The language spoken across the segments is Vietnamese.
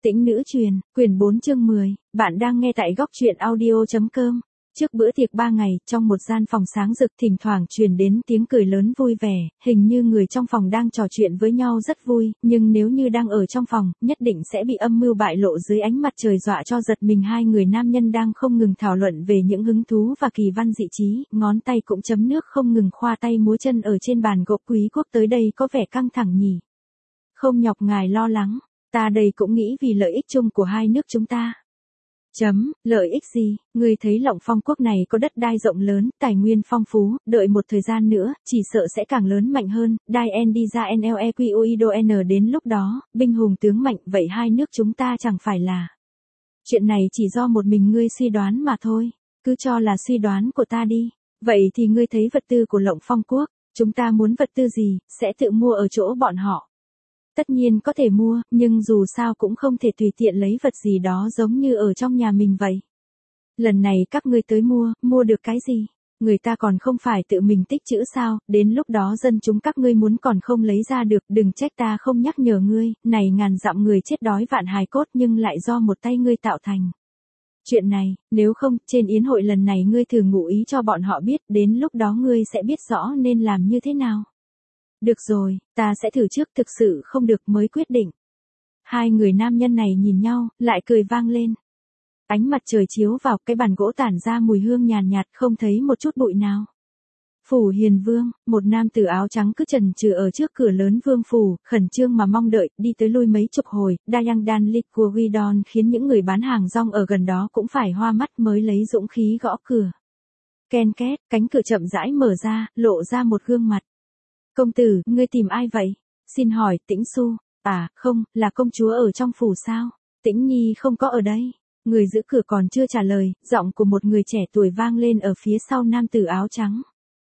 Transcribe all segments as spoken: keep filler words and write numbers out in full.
Tĩnh nữ truyền, quyển bốn chương mười, bạn đang nghe tại góc truyện audio.com. Trước bữa tiệc ba ngày, trong một gian phòng sáng rực thỉnh thoảng truyền đến tiếng cười lớn vui vẻ, hình như người trong phòng đang trò chuyện với nhau rất vui, nhưng nếu như đang ở trong phòng, nhất định sẽ bị âm mưu bại lộ dưới ánh mặt trời dọa cho giật mình. Hai người nam nhân đang không ngừng thảo luận về những hứng thú và kỳ văn dị trí, ngón tay cũng chấm nước không ngừng khoa tay múa chân ở trên bàn gỗ. Quý quốc tới đây có vẻ căng thẳng nhỉ? Không nhọc ngài lo lắng. Ta đây cũng nghĩ vì lợi ích chung của hai nước chúng ta. Chấm, lợi ích gì? Ngươi thấy Lộng Phong quốc này có đất đai rộng lớn, tài nguyên phong phú, đợi một thời gian nữa, chỉ sợ sẽ càng lớn mạnh hơn. Đai en đi ra nlequido n đến lúc đó, binh hùng tướng mạnh, vậy hai nước chúng ta chẳng phải là. Chuyện này chỉ do một mình ngươi suy đoán mà thôi, cứ cho là suy đoán của ta đi. Vậy thì ngươi thấy vật tư của Lộng Phong quốc, chúng ta muốn vật tư gì, sẽ tự mua ở chỗ bọn họ. Tất nhiên có thể mua, nhưng dù sao cũng không thể tùy tiện lấy vật gì đó giống như ở trong nhà mình vậy. Lần này các ngươi tới mua, mua được cái gì? Người ta còn không phải tự mình tích trữ sao, đến lúc đó dân chúng các ngươi muốn còn không lấy ra được, đừng trách ta không nhắc nhở ngươi, này ngàn dặm người chết đói vạn hài cốt nhưng lại do một tay ngươi tạo thành. Chuyện này, nếu không, trên yến hội lần này ngươi thử ngụ ý cho bọn họ biết, đến lúc đó ngươi sẽ biết rõ nên làm như thế nào. Được rồi, ta sẽ thử trước, thực sự không được mới quyết định. Hai người nam nhân này nhìn nhau, lại cười vang lên. Ánh mặt trời chiếu vào, cái bàn gỗ tản ra mùi hương nhàn nhạt, không thấy một chút bụi nào. Phủ Hiền Vương, một nam tử áo trắng cứ chần chừ ở trước cửa lớn vương phủ, khẩn trương mà mong đợi, đi tới lui mấy chục hồi, Dayang Dan Liquidon khiến những người bán hàng rong ở gần đó cũng phải hoa mắt mới lấy dũng khí gõ cửa. Ken két, cánh cửa chậm rãi mở ra, lộ ra một gương mặt. Công tử, ngươi tìm ai vậy? Xin hỏi, Tĩnh Xu. À, không, là công chúa ở trong phủ sao? Tĩnh Nhi không có ở đây. Người giữ cửa còn chưa trả lời, giọng của một người trẻ tuổi vang lên ở phía sau nam tử áo trắng.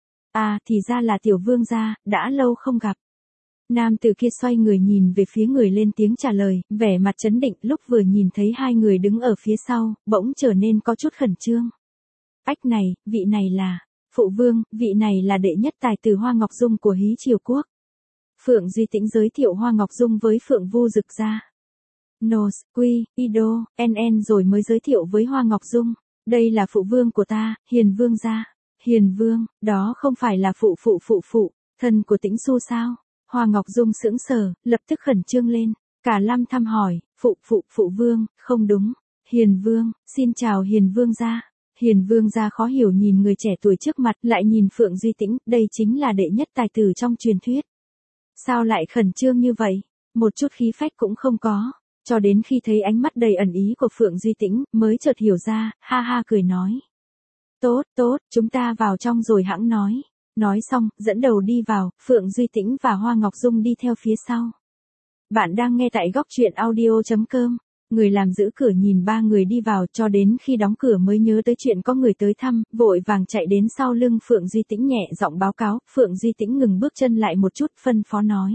À, thì ra là tiểu vương gia, đã lâu không gặp. Nam tử kia xoay người nhìn về phía người lên tiếng trả lời, vẻ mặt trấn định, lúc vừa nhìn thấy hai người đứng ở phía sau, bỗng trở nên có chút khẩn trương. Ách này, vị này là... Phụ vương, vị này là đệ nhất tài tử Hoa Ngọc Dung của Hí Triều Quốc. Phượng Duy Tĩnh giới thiệu Hoa Ngọc Dung với Phượng Vu Dực gia. Nos, Quy, Ido, en en rồi mới giới thiệu với Hoa Ngọc Dung. Đây là phụ vương của ta, Hiền Vương gia. Hiền Vương, đó không phải là phụ phụ phụ phụ, thân của Tĩnh Xu sao? Hoa Ngọc Dung sững sờ, lập tức khẩn trương lên. Cả Lâm thăm hỏi, phụ phụ phụ vương, không đúng. Hiền Vương, xin chào Hiền Vương gia. Hiền Vương gia khó hiểu nhìn người trẻ tuổi trước mặt, lại nhìn Phượng Duy Tĩnh, đây chính là đệ nhất tài tử trong truyền thuyết. Sao lại khẩn trương như vậy? Một chút khí phách cũng không có. Cho đến khi thấy ánh mắt đầy ẩn ý của Phượng Duy Tĩnh, mới chợt hiểu ra, ha ha cười nói. Tốt, tốt, chúng ta vào trong rồi hẵng nói. Nói xong, dẫn đầu đi vào, Phượng Duy Tĩnh và Hoa Ngọc Dung đi theo phía sau. Bạn đang nghe tại góc truyện audio.com. Người làm giữ cửa nhìn ba người đi vào cho đến khi đóng cửa mới nhớ tới chuyện có người tới thăm, vội vàng chạy đến sau lưng Phượng Duy Tĩnh nhẹ giọng báo cáo. Phượng Duy Tĩnh ngừng bước chân lại một chút, phân phó nói.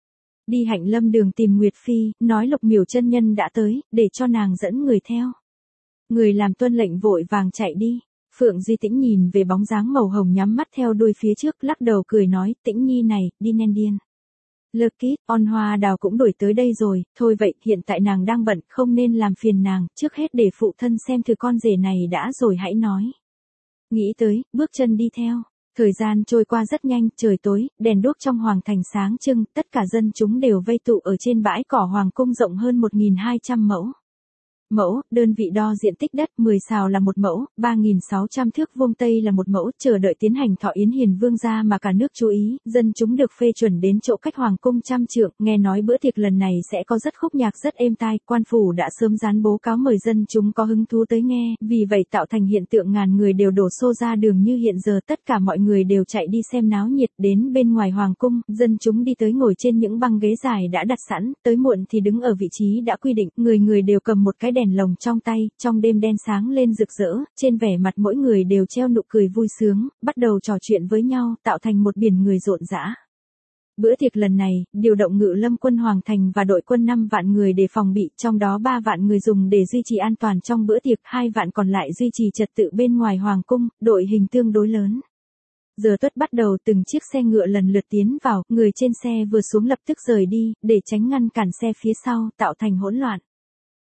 Đi Hạnh Lâm đường tìm Nguyệt Phi, nói Lục Miểu chân nhân đã tới, để cho nàng dẫn người theo. Người làm tuân lệnh vội vàng chạy đi. Phượng Duy Tĩnh nhìn về bóng dáng màu hồng nhắm mắt theo đuôi phía trước, lắc đầu cười nói, Tĩnh Nhi này, đi nên điên. Lơ Kít, On Hoa Đào cũng đổi tới đây rồi, thôi vậy, hiện tại nàng đang bận, không nên làm phiền nàng, trước hết để phụ thân xem thử con rể này đã rồi hãy nói. Nghĩ tới, bước chân đi theo. Thời gian trôi qua rất nhanh, trời tối, đèn đuốc trong hoàng thành sáng trưng, tất cả dân chúng đều vây tụ ở trên bãi cỏ hoàng cung rộng hơn một nghìn hai trăm mẫu. Mẫu, đơn vị đo diện tích đất, mười sào là một mẫu, ba nghìn sáu trăm thước vuông tây là một mẫu, chờ đợi tiến hành thọ yến Hiền Vương gia mà cả nước chú ý, dân chúng được phê chuẩn đến chỗ cách hoàng cung trăm trượng, nghe nói bữa tiệc lần này sẽ có rất khúc nhạc rất êm tai, quan phủ đã sớm dán bố cáo mời dân chúng có hứng thú tới nghe, vì vậy tạo thành hiện tượng ngàn người đều đổ xô ra đường như hiện giờ, tất cả mọi người đều chạy đi xem náo nhiệt. Đến bên ngoài hoàng cung, dân chúng đi tới ngồi trên những băng ghế dài đã đặt sẵn, tới muộn thì đứng ở vị trí đã quy định, người người đều cầm một cái đèn đèn lồng trong tay, trong đêm đen sáng lên rực rỡ, trên vẻ mặt mỗi người đều treo nụ cười vui sướng, bắt đầu trò chuyện với nhau, tạo thành một biển người rộn rã. Bữa tiệc lần này, điều động ngự lâm quân Hoàng Thành và đội quân năm vạn người để phòng bị, trong đó ba vạn người dùng để duy trì an toàn trong bữa tiệc, hai vạn còn lại duy trì trật tự bên ngoài Hoàng cung, đội hình tương đối lớn. Giờ tuất bắt đầu, từng chiếc xe ngựa lần lượt tiến vào, người trên xe vừa xuống lập tức rời đi, để tránh ngăn cản xe phía sau, tạo thành hỗn loạn.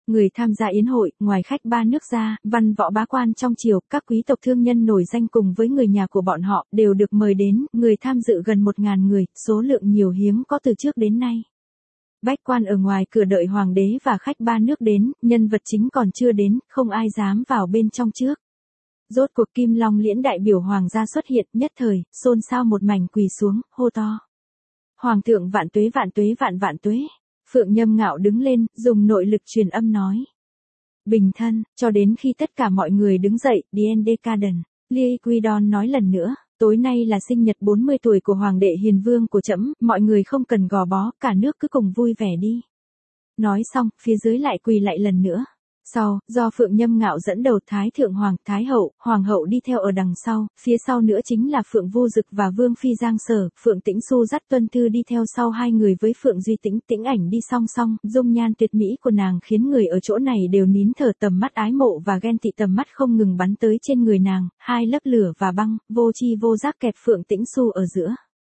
Người tham gia yến hội, ngoài khách ba nước ra, văn võ bá quan trong triều, các quý tộc thương nhân nổi danh cùng với người nhà của bọn họ, đều được mời đến, người tham dự gần một ngàn người, số lượng nhiều hiếm có từ trước đến nay. Bách quan ở ngoài cửa đợi hoàng đế và khách ba nước đến, nhân vật chính còn chưa đến, không ai dám vào bên trong trước. Rốt cuộc Kim Long Liễn đại biểu hoàng gia xuất hiện, nhất thời, xôn xao một mảnh quỳ xuống, hô to. Hoàng thượng vạn tuế vạn tuế vạn vạn tuế. Phượng Nhâm Ngạo đứng lên, dùng nội lực truyền âm nói. Bình thân, cho đến khi tất cả mọi người đứng dậy, Dien Decadent, Liquidon nói lần nữa, tối nay là sinh nhật bốn mươi tuổi của Hoàng đệ Hiền Vương của trẫm, mọi người không cần gò bó, cả nước cứ cùng vui vẻ đi. Nói xong, phía dưới lại quỳ lại lần nữa. Sau, do Phượng Nhâm Ngạo dẫn đầu Thái Thượng Hoàng, Thái Hậu, Hoàng hậu đi theo ở đằng sau, phía sau nữa chính là Phượng Vô Dực và Vương Phi Giang Sở, Phượng Tĩnh Xu dắt Tuân Thư đi theo sau hai người với Phượng Duy Tĩnh, Tĩnh Ảnh đi song song, dung nhan tuyệt mỹ của nàng khiến người ở chỗ này đều nín thở, tầm mắt ái mộ và ghen tị tầm mắt không ngừng bắn tới trên người nàng, hai lớp lửa và băng, vô chi vô giác kẹp Phượng Tĩnh Xu ở giữa.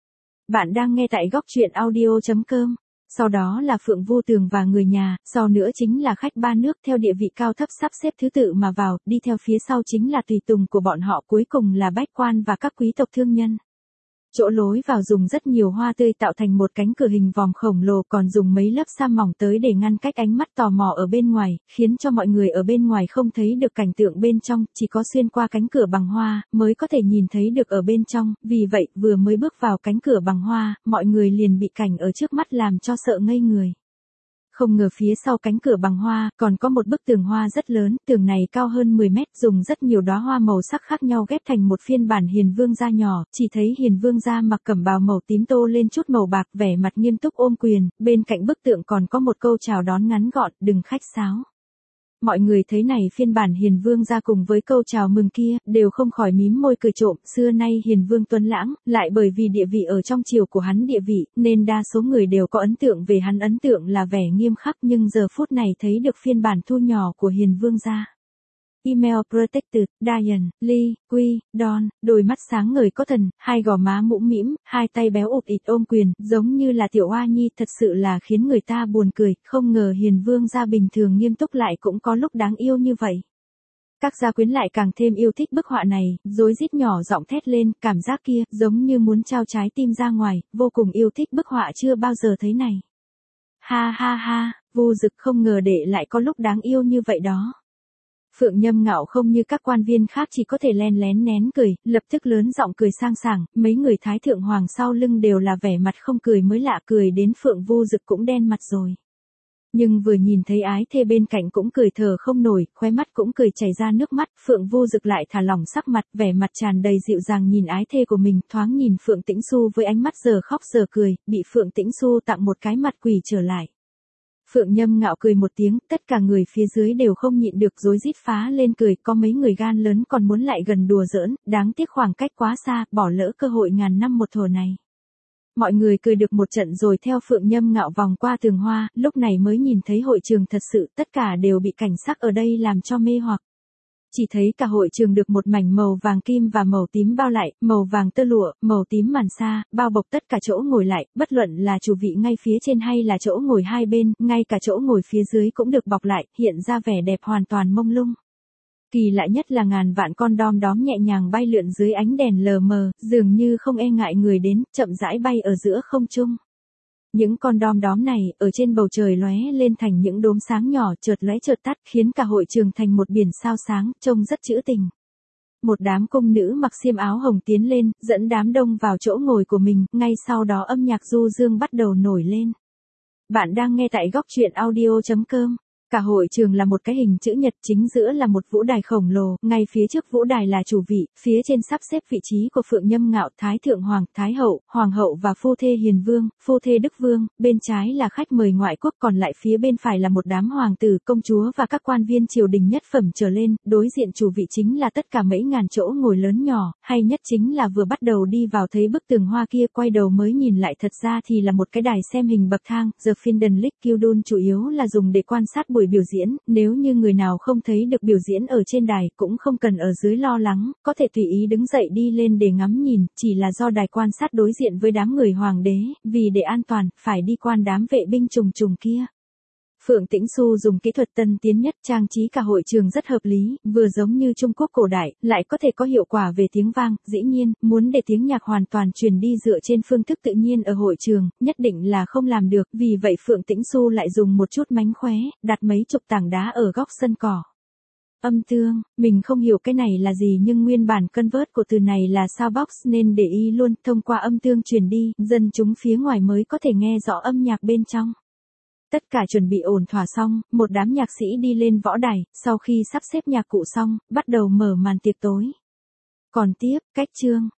Bạn đang nghe tại góc truyện audio chấm com. Sau đó là Phượng Vô Tường và người nhà, sau nữa chính là khách ba nước theo địa vị cao thấp sắp xếp thứ tự mà vào, đi theo phía sau chính là tùy tùng của bọn họ, cuối cùng là bách quan và các quý tộc thương nhân. Chỗ lối vào dùng rất nhiều hoa tươi tạo thành một cánh cửa hình vòm khổng lồ, còn dùng mấy lớp sa mỏng tới để ngăn cách ánh mắt tò mò ở bên ngoài, khiến cho mọi người ở bên ngoài không thấy được cảnh tượng bên trong, chỉ có xuyên qua cánh cửa bằng hoa, mới có thể nhìn thấy được ở bên trong, vì vậy vừa mới bước vào cánh cửa bằng hoa, mọi người liền bị cảnh ở trước mắt làm cho sợ ngây người. Không ngờ phía sau cánh cửa bằng hoa, còn có một bức tường hoa rất lớn, tường này cao hơn mười mét, dùng rất nhiều đóa hoa màu sắc khác nhau ghép thành một phiên bản Hiền Vương gia nhỏ, chỉ thấy Hiền Vương gia mặc cẩm bào màu tím tô lên chút màu bạc, vẻ mặt nghiêm túc ôm quyền, bên cạnh bức tượng còn có một câu chào đón ngắn gọn, đừng khách sáo. Mọi người thấy này phiên bản Hiền Vương ra cùng với câu chào mừng kia, đều không khỏi mím môi cười trộm, xưa nay Hiền Vương tuấn lãng, lại bởi vì địa vị ở trong triều của hắn địa vị, nên đa số người đều có ấn tượng về hắn, ấn tượng là vẻ nghiêm khắc, nhưng giờ phút này thấy được phiên bản thu nhỏ của Hiền Vương ra. Email Protected, Diane, Lee, Quy, Don, đôi mắt sáng ngời có thần, hai gò má mũm mĩm, hai tay béo ụt ịt ôm quyền, giống như là tiểu oa nhi, thật sự là khiến người ta buồn cười, không ngờ Hiền Vương gia bình thường nghiêm túc lại cũng có lúc đáng yêu như vậy. Các gia quyến lại càng thêm yêu thích bức họa này, rối rít nhỏ giọng thét lên, cảm giác kia, giống như muốn trao trái tim ra ngoài, vô cùng yêu thích bức họa chưa bao giờ thấy này. Ha ha ha, Vô Dực không ngờ đệ lại có lúc đáng yêu như vậy đó. Phượng Nhâm Ngạo không như các quan viên khác chỉ có thể len lén nén cười, lập tức lớn giọng cười sang sảng, mấy người Thái Thượng Hoàng sau lưng đều là vẻ mặt không cười mới lạ, cười đến Phượng Vô Dực cũng đen mặt rồi. Nhưng vừa nhìn thấy ái thê bên cạnh cũng cười thở không nổi, khóe mắt cũng cười chảy ra nước mắt, Phượng Vô Dực lại thả lỏng sắc mặt, vẻ mặt tràn đầy dịu dàng nhìn ái thê của mình, thoáng nhìn Phượng Tĩnh Xu với ánh mắt giờ khóc giờ cười, bị Phượng Tĩnh Xu tặng một cái mặt quỷ trở lại. Phượng Nhâm Ngạo cười một tiếng, tất cả người phía dưới đều không nhịn được rối rít phá lên cười, có mấy người gan lớn còn muốn lại gần đùa giỡn, đáng tiếc khoảng cách quá xa, bỏ lỡ cơ hội ngàn năm một thổ này. Mọi người cười được một trận rồi theo Phượng Nhâm Ngạo vòng qua tường hoa, lúc này mới nhìn thấy hội trường thật sự, tất cả đều bị cảnh sắc ở đây làm cho mê hoặc. Chỉ thấy cả hội trường được một mảnh màu vàng kim và màu tím bao lại, màu vàng tơ lụa, màu tím màn sa, bao bọc tất cả chỗ ngồi lại, bất luận là chủ vị ngay phía trên hay là chỗ ngồi hai bên, ngay cả chỗ ngồi phía dưới cũng được bọc lại, hiện ra vẻ đẹp hoàn toàn mông lung. Kỳ lạ nhất là ngàn vạn con đom đóm nhẹ nhàng bay lượn dưới ánh đèn lờ mờ, dường như không e ngại người đến, chậm rãi bay ở giữa không trung. Những con đom đóm này, ở trên bầu trời lóe lên thành những đốm sáng nhỏ, chợt lóe chợt tắt, khiến cả hội trường thành một biển sao sáng, trông rất trữ tình. Một đám cung nữ mặc xiêm áo hồng tiến lên, dẫn đám đông vào chỗ ngồi của mình, ngay sau đó âm nhạc du dương bắt đầu nổi lên. Bạn đang nghe tại góc truyện audio chấm com. Cả hội trường là một cái hình chữ nhật, chính giữa là một vũ đài khổng lồ, ngay phía trước vũ đài là chủ vị, phía trên sắp xếp vị trí của Phượng Nhâm Ngạo, Thái Thượng Hoàng, Thái Hậu, Hoàng hậu và phu thê Hiền Vương, phu thê Đức Vương, bên trái là khách mời ngoại quốc, còn lại phía bên phải là một đám hoàng tử, công chúa và các quan viên triều đình nhất phẩm trở lên, đối diện chủ vị chính là tất cả mấy ngàn chỗ ngồi lớn nhỏ, hay nhất chính là vừa bắt đầu đi vào thấy bức tường hoa kia, quay đầu mới nhìn lại thật ra thì là một cái đài xem hình bậc thang, The Finden Lake Kildun chủ yếu là dùng để quan sát buổi biểu diễn, nếu như người nào không thấy được biểu diễn ở trên đài, cũng không cần ở dưới lo lắng, có thể tùy ý đứng dậy đi lên để ngắm nhìn, chỉ là do đài quan sát đối diện với đám người hoàng đế, vì để an toàn, phải đi quan đám vệ binh trùng trùng kia. Phượng Tĩnh Xu dùng kỹ thuật tân tiến nhất trang trí cả hội trường rất hợp lý, vừa giống như Trung Quốc cổ đại, lại có thể có hiệu quả về tiếng vang. Dĩ nhiên, muốn để tiếng nhạc hoàn toàn truyền đi dựa trên phương thức tự nhiên ở hội trường, nhất định là không làm được. Vì vậy Phượng Tĩnh Xu lại dùng một chút mánh khóe, đặt mấy chục tảng đá ở góc sân cỏ. Âm tương, mình không hiểu cái này là gì nhưng nguyên bản convert của từ này là soundbox nên để ý luôn, thông qua âm tương truyền đi, dân chúng phía ngoài mới có thể nghe rõ âm nhạc bên trong. Tất cả chuẩn bị ổn thỏa xong, một đám nhạc sĩ đi lên võ đài, sau khi sắp xếp nhạc cụ xong, bắt đầu mở màn tiệc tối. Còn tiếp, cách chương,